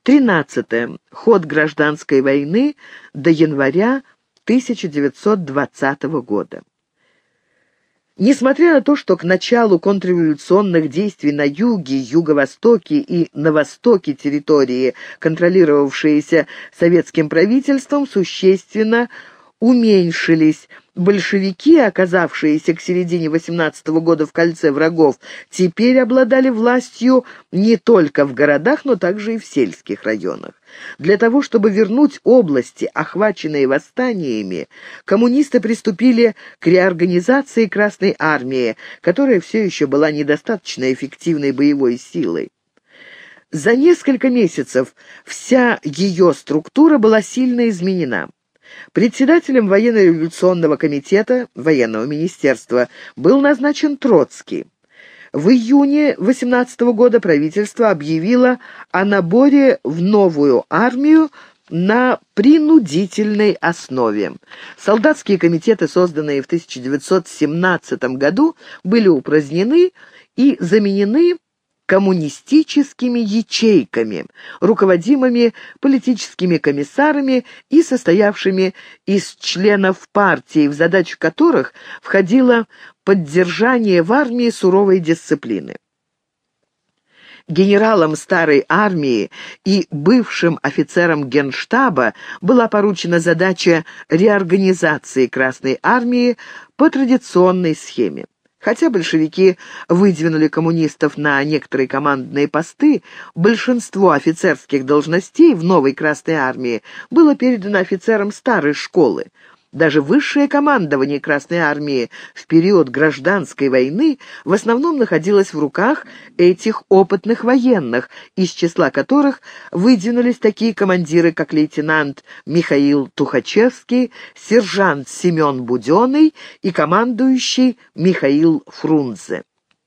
13. Ход гражданской войны до января 1920 года. Несмотря на то, что к началу контрреволюционных действий на юге, юго-востоке и на востоке территории, контролировавшиеся советским правительством, существенно уменьшились, большевики, оказавшиеся к середине 18-го года в кольце врагов, теперь обладали властью не только в городах, но также и в сельских районах. Для того, чтобы вернуть области, охваченные восстаниями, коммунисты приступили к реорганизации Красной армии, которая все еще была недостаточно эффективной боевой силой. За несколько месяцев вся ее структура была сильно изменена. Председателем военно-революционного комитета военного министерства был назначен Троцкий. В июне 18 года правительство объявило о наборе в новую армию на принудительной основе. Солдатские комитеты, созданные в 1917 году, были упразднены и заменены коммунистическими ячейками, руководимыми политическими комиссарами и состоявшими из членов партии, в задачу которых входило поддержание в армии суровой дисциплины. Генералам старой армии и бывшим офицерам Генштаба была поручена задача реорганизации Красной армии по традиционной схеме. Хотя большевики выдвинули коммунистов на некоторые командные посты, большинство офицерских должностей в новой Красной армии было передано офицерам старой школы. Даже высшее командование Красной армии в период гражданской войны в основном находилось в руках этих опытных военных, из числа которых выдвинулись такие командиры, как лейтенант Михаил Тухачевский, сержант Семен Буденный и командующий Михаил Фрунзе.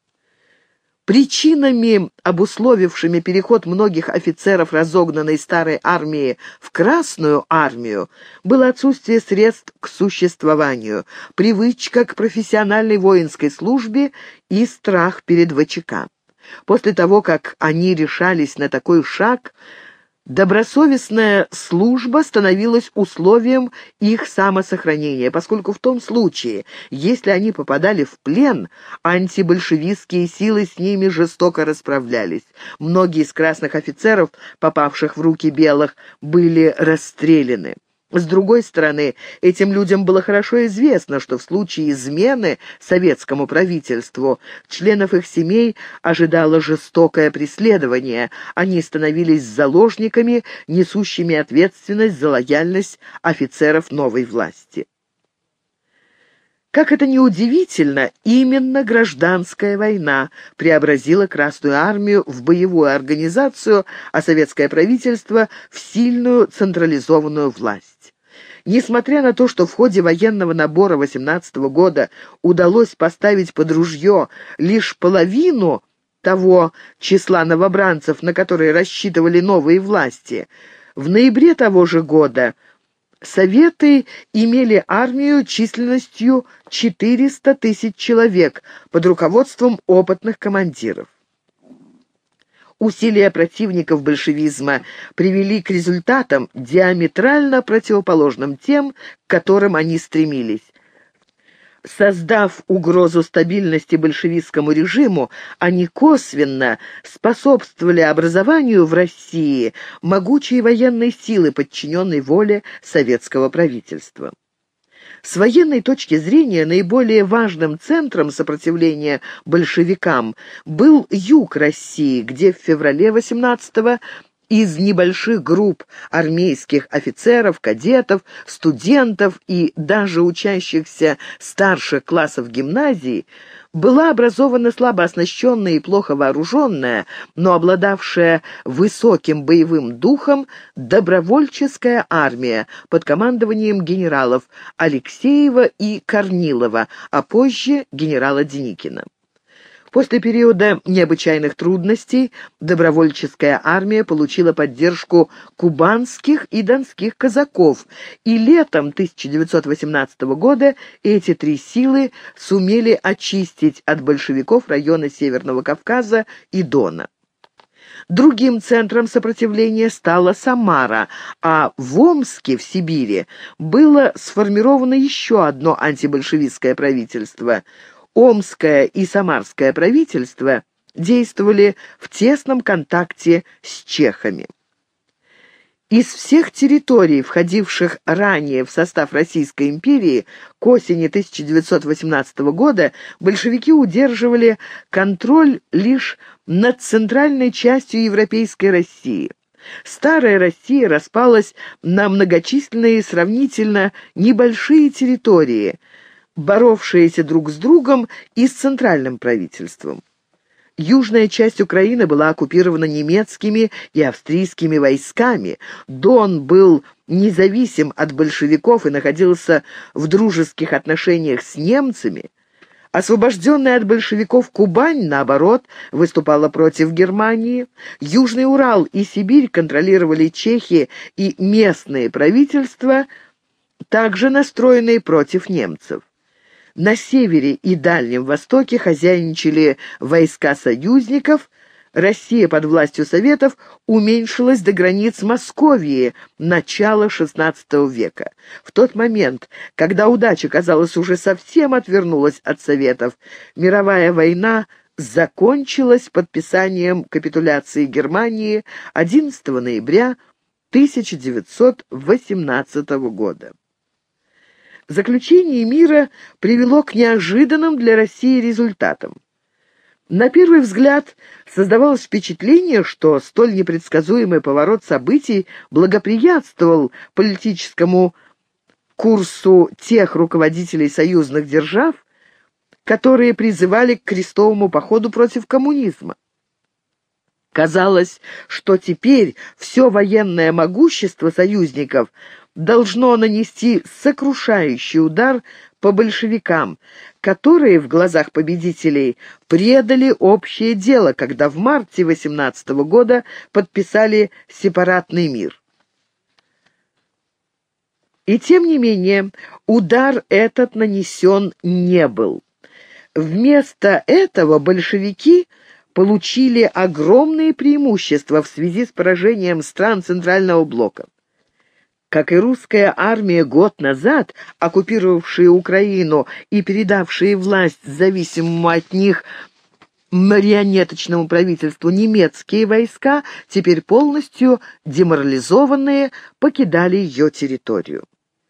Причинами, обусловившими переход многих офицеров разогнанной старой армии в Красную армию, было отсутствие средств к существованию, привычка к профессиональной воинской службе и страх перед ВЧК. После того, как они решались на такой шаг, добросовестная служба становилась условием их самосохранения, поскольку в том случае, если они попадали в плен, антибольшевистские силы с ними жестоко расправлялись. Многие из красных офицеров, попавших в руки белых, были расстреляны. С другой стороны, этим людям было хорошо известно, что в случае измены советскому правительству членов их семей ожидало жестокое преследование. Они становились заложниками, несущими ответственность за лояльность офицеров новой власти. Как это ни удивительно, именно гражданская война преобразила Красную армию в боевую организацию, а советское правительство в сильную централизованную власть. Несмотря на то, что в ходе военного набора 18 года удалось поставить под ружье лишь половину того числа новобранцев, на которые рассчитывали новые власти, в ноябре того же года Советы имели армию численностью 400 тысяч человек под руководством опытных командиров. Усилия противников большевизма привели к результатам, диаметрально противоположным тем, к которым они стремились. Создав угрозу стабильности большевистскому режиму, они косвенно способствовали образованию в России могучей военной силы, подчиненной воле советского правительства. С военной точки зрения наиболее важным центром сопротивления большевикам был юг России, где в феврале 18-го из небольших групп армейских офицеров, кадетов, студентов и даже учащихся старших классов гимназии была образована слабо оснащенная и плохо вооруженная, но обладавшая высоким боевым духом добровольческая армия под командованием генералов Алексеева и Корнилова, а позже генерала Деникина. После периода необычайных трудностей добровольческая армия получила поддержку кубанских и донских казаков, и летом 1918 года эти три силы сумели очистить от большевиков районы Северного Кавказа и Дона. Другим центром сопротивления стала Самара, а в Омске, в Сибири, было сформировано еще одно антибольшевистское правительство. Омское и Самарское правительства действовали в тесном контакте с чехами. Из всех территорий, входивших ранее в состав Российской империи, к осени 1918 года большевики удерживали контроль лишь над центральной частью европейской России. Старая Россия распалась на многочисленные сравнительно небольшие территории, боровшиеся друг с другом и с центральным правительством. Южная часть Украины была оккупирована немецкими и австрийскими войсками. Дон был независим от большевиков и находился в дружеских отношениях с немцами. Освобожденная от большевиков Кубань, наоборот, выступала против Германии. Южный Урал и Сибирь контролировали чехи и местные правительства, также настроенные против немцев. На севере и Дальнем Востоке хозяйничали войска союзников. Россия под властью Советов уменьшилась до границ Московии начала XVI века. В тот момент, когда удача, казалось, уже совсем отвернулась от Советов, мировая война закончилась подписанием капитуляции Германии 11 ноября 1918 года. Заключение мира привело к неожиданным для России результатам. На первый взгляд создавалось впечатление, что столь непредсказуемый поворот событий благоприятствовал политическому курсу тех руководителей союзных держав, которые призывали к крестовому походу против коммунизма. Казалось, что теперь все военное могущество союзников должно нанести сокрушающий удар по большевикам, которые в глазах победителей предали общее дело, когда в марте 18 года подписали сепаратный мир. И тем не менее, удар этот нанесен не был. Вместо этого большевики получили огромные преимущества в связи с поражением стран Центрального блока. Как и русская армия год назад, оккупировавшая Украину и передавшая власть зависимому от них марионеточному правительству немецкие войска, теперь полностью деморализованные, покидали ее территорию.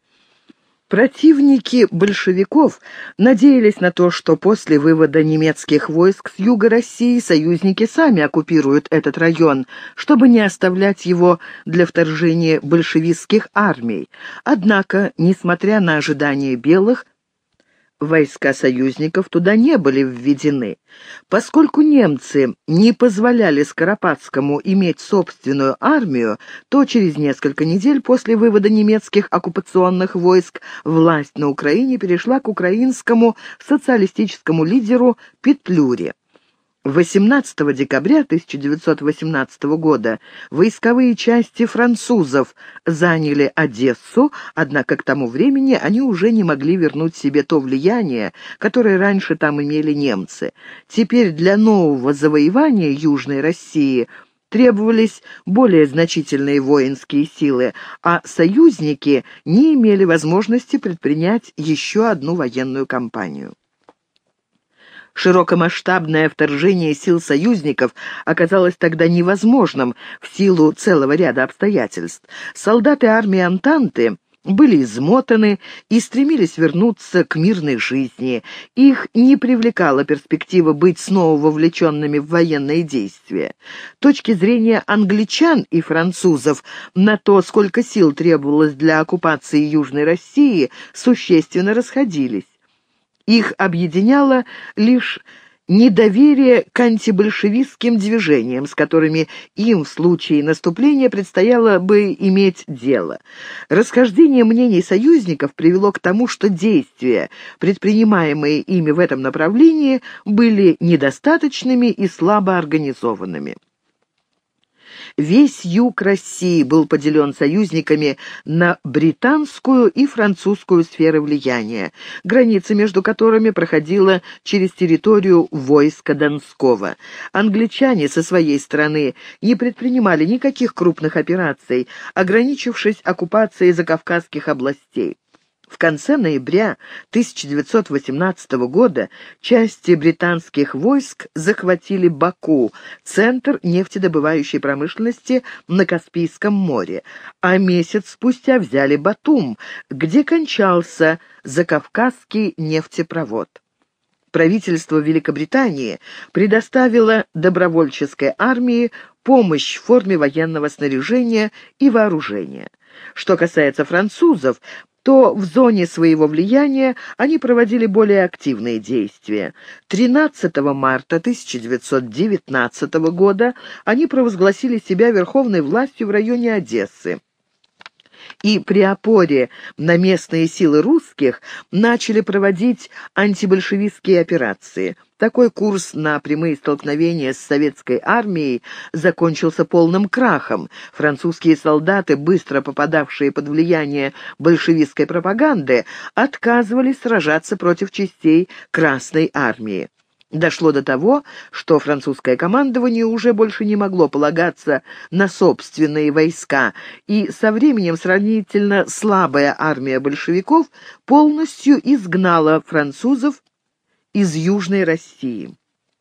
Противники большевиков надеялись на то, что после вывода немецких войск с юга России союзники сами оккупируют этот район, чтобы не оставлять его для вторжения большевистских армий. Однако, несмотря на ожидания белых, войска союзников туда не были введены. Поскольку немцы не позволяли Скоропадскому иметь собственную армию, то через несколько недель после вывода немецких оккупационных войск власть на Украине перешла к украинскому социалистическому лидеру Петлюре. 18 декабря 1918 года войсковые части французов заняли Одессу, однако к тому времени они уже не могли вернуть себе то влияние, которое раньше там имели немцы. Теперь для нового завоевания Южной России требовались более значительные воинские силы, а союзники не имели возможности предпринять еще одну военную кампанию. Широкомасштабное вторжение сил союзников оказалось тогда невозможным в силу целого ряда обстоятельств. Солдаты армии Антанты были измотаны и стремились вернуться к мирной жизни. Их не привлекала перспектива быть снова вовлеченными в военные действия. Точки зрения англичан и французов на то, сколько сил требовалось для оккупации Южной России, существенно расходились. Их объединяло лишь недоверие к антибольшевистским движениям, с которыми им в случае наступления предстояло бы иметь дело. Расхождение мнений союзников привело к тому, что действия, предпринимаемые ими в этом направлении, были недостаточными и слабо организованными. Весь юг России был поделен союзниками на британскую и французскую сферы влияния, граница между которыми проходила через территорию войска Донского. Англичане со своей стороны не предпринимали никаких крупных операций, ограничившись оккупацией закавказских областей. В конце ноября 1918 года части британских войск захватили Баку, центр нефтедобывающей промышленности на Каспийском море, а месяц спустя взяли Батум, где кончался Закавказский нефтепровод. Правительство Великобритании предоставило добровольческой армии помощь в форме военного снаряжения и вооружения. Что касается французов, то в зоне своего влияния они проводили более активные действия. 13 марта 1919 года они провозгласили себя верховной властью в районе Одессы и при опоре на местные силы русских начали проводить антибольшевистские операции. Такой курс на прямые столкновения с советской армией закончился полным крахом. Французские солдаты, быстро попадавшие под влияние большевистской пропаганды, отказывались сражаться против частей Красной армии. Дошло до того, что французское командование уже больше не могло полагаться на собственные войска, и со временем сравнительно слабая армия большевиков полностью изгнала французов из Южной России.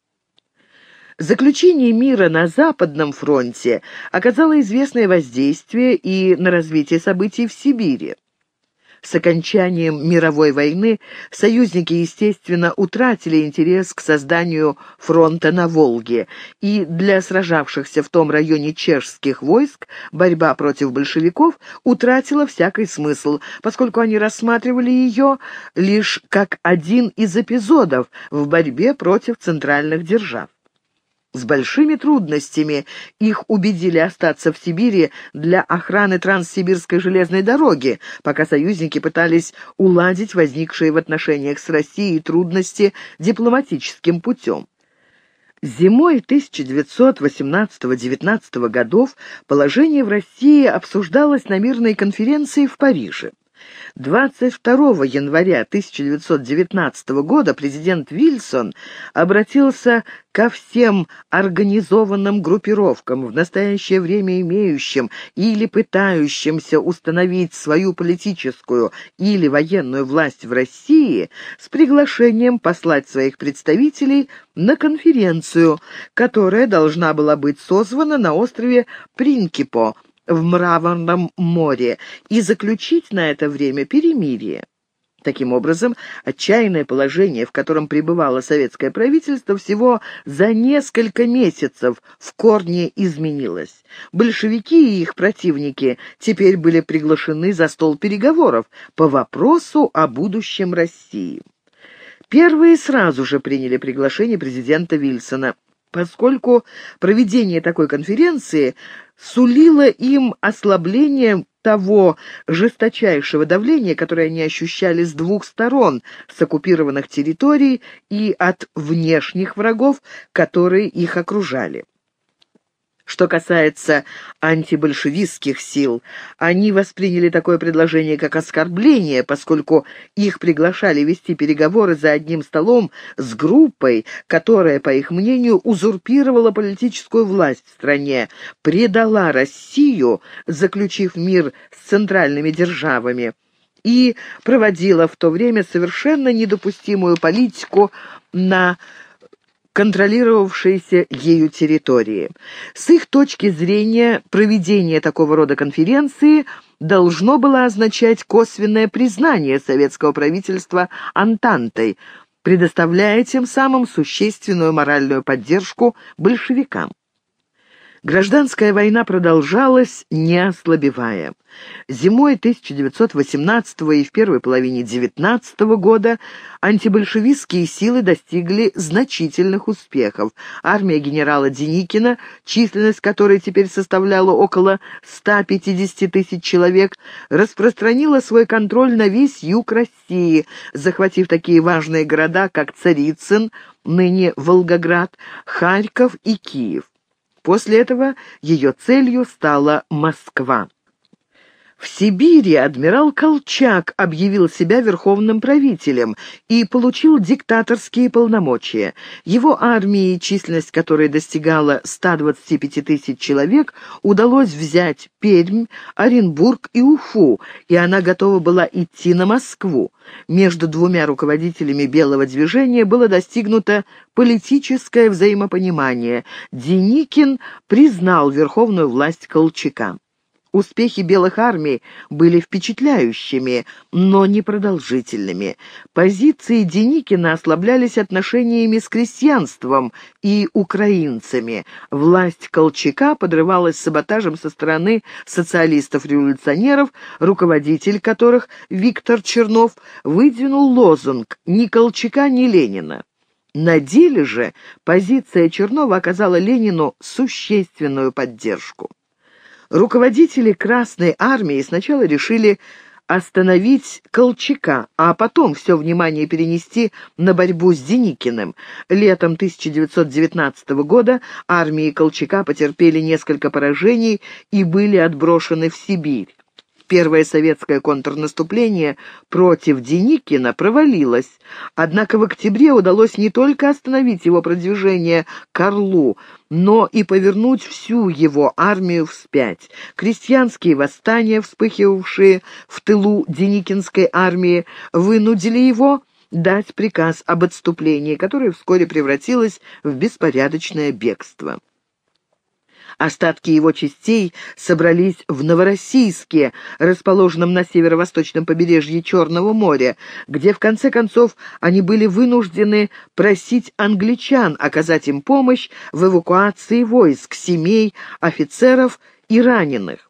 Заключение мира на Западном фронте оказало известное воздействие и на развитие событий в Сибири. С окончанием мировой войны союзники, естественно, утратили интерес к созданию фронта на Волге, и для сражавшихся в том районе чешских войск борьба против большевиков утратила всякий смысл, поскольку они рассматривали ее лишь как один из эпизодов в борьбе против центральных держав. С большими трудностями их убедили остаться в Сибири для охраны Транссибирской железной дороги, пока союзники пытались уладить возникшие в отношениях с Россией трудности дипломатическим путем. Зимой 1918-19 годов положение в России обсуждалось на мирной конференции в Париже. 22 января 1919 года президент Вильсон обратился ко всем организованным группировкам, в настоящее время имеющим или пытающимся установить свою политическую или военную власть в России, с приглашением послать своих представителей на конференцию, которая должна была быть созвана на острове Принкипо в Мраморном море, и заключить на это время перемирие. Таким образом, отчаянное положение, в котором пребывало советское правительство, всего за несколько месяцев в корне изменилось. Большевики и их противники теперь были приглашены за стол переговоров по вопросу о будущем России. Первые сразу же приняли приглашение президента Вильсона, поскольку проведение такой конференции сулило им ослабление того жесточайшего давления, которое они ощущали с двух сторон, с оккупированных территорий и от внешних врагов, которые их окружали. Что касается антибольшевистских сил, они восприняли такое предложение как оскорбление, поскольку их приглашали вести переговоры за одним столом с группой, которая, по их мнению, узурпировала политическую власть в стране, предала Россию, заключив мир с центральными державами, и проводила в то время совершенно недопустимую политику на контролировавшейся ею территории. С их точки зрения, проведение такого рода конференции должно было означать косвенное признание советского правительства Антантой, предоставляя тем самым существенную моральную поддержку большевикам. Гражданская война продолжалась, не ослабевая. Зимой 1918 и в первой половине 19 года антибольшевистские силы достигли значительных успехов. Армия генерала Деникина, численность которой теперь составляла около 150 тысяч человек, распространила свой контроль на весь юг России, захватив такие важные города, как Царицын, ныне Волгоград, Харьков и Киев. После этого ее целью стала Москва. В Сибири адмирал Колчак объявил себя верховным правителем и получил диктаторские полномочия. Его армии, численность которой достигала 125 тысяч человек, удалось взять Пермь, Оренбург и Уфу, и она готова была идти на Москву. Между двумя руководителями Белого движения было достигнуто политическое взаимопонимание. Деникин признал верховную власть Колчака. Успехи белых армий были впечатляющими, но непродолжительными. Позиции Деникина ослаблялись отношениями с крестьянством и украинцами. Власть Колчака подрывалась саботажем со стороны социалистов-революционеров, руководитель которых, Виктор Чернов, выдвинул лозунг «Ни Колчака, ни Ленина». На деле же позиция Чернова оказала Ленину существенную поддержку. Руководители Красной армии сначала решили остановить Колчака, а потом все внимание перенести на борьбу с Деникиным. Летом 1919 года армии Колчака потерпели несколько поражений и были отброшены в Сибирь. Первое советское контрнаступление против Деникина провалилось, однако в октябре удалось не только остановить его продвижение к Орлу, но и повернуть всю его армию вспять. Крестьянские восстания, вспыхивавшие в тылу Деникинской армии, вынудили его дать приказ об отступлении, которое вскоре превратилось в беспорядочное бегство. Остатки его частей собрались в Новороссийске, расположенном на северо-восточном побережье Черного моря, где в конце концов они были вынуждены просить англичан оказать им помощь в эвакуации войск, семей, офицеров и раненых.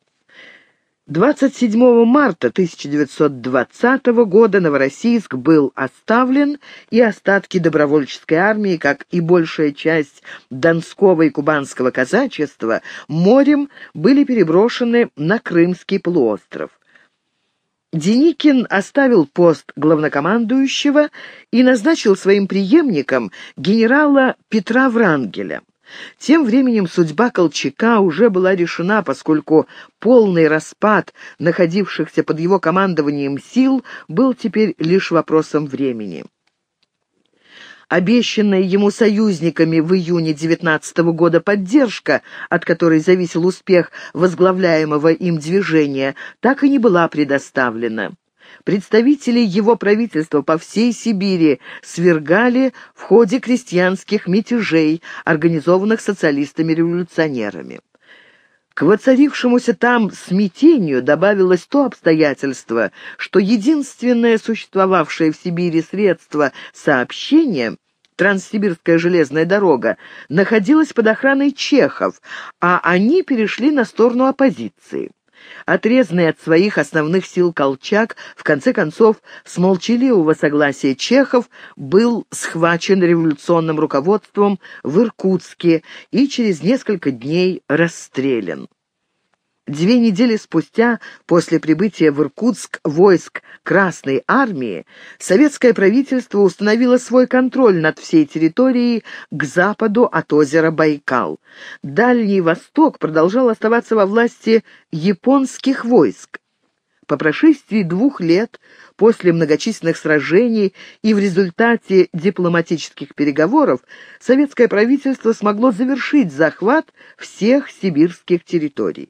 27 марта 1920 года Новороссийск был оставлен, и остатки добровольческой армии, как и большая часть Донского и Кубанского казачества, морем были переброшены на Крымский полуостров. Деникин оставил пост главнокомандующего и назначил своим преемником генерала Петра Врангеля. Тем временем судьба Колчака уже была решена, поскольку полный распад находившихся под его командованием сил был теперь лишь вопросом времени. Обещанная ему союзниками в июне 19 года поддержка, от которой зависел успех возглавляемого им движения, так и не была предоставлена. Представители его правительства по всей Сибири свергали в ходе крестьянских мятежей, организованных социалистами-революционерами. К воцарившемуся там смятению добавилось то обстоятельство, что единственное существовавшее в Сибири средство сообщения, Транссибирская железная дорога, находилась под охраной чехов, а они перешли на сторону оппозиции. Отрезанный от своих основных сил Колчак, в конце концов, с молчаливого согласия чехов, был схвачен революционным руководством в Иркутске и через несколько дней расстрелян. 2 недели спустя, после прибытия в Иркутск войск Красной армии, советское правительство установило свой контроль над всей территорией к западу от озера Байкал. Дальний Восток продолжал оставаться во власти японских войск. По прошествии 2 лет после многочисленных сражений и в результате дипломатических переговоров советское правительство смогло завершить захват всех сибирских территорий.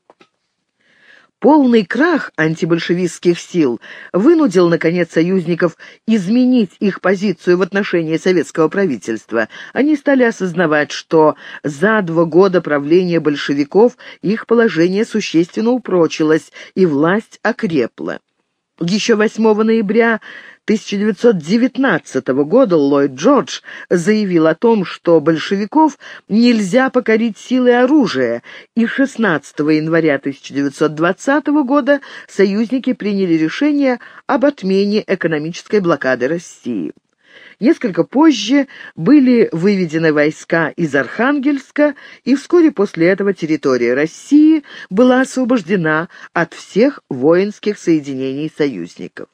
Полный крах антибольшевистских сил вынудил, наконец, союзников изменить их позицию в отношении советского правительства. Они стали осознавать, что за 2 года правления большевиков их положение существенно упрочилось, и власть окрепла. Еще 8 ноября 1919 года Ллойд Джордж заявил о том, что большевиков нельзя покорить силой оружия, и 16 января 1920 года союзники приняли решение об отмене экономической блокады России. Несколько позже были выведены войска из Архангельска, и вскоре после этого территория России была освобождена от всех воинских соединений союзников.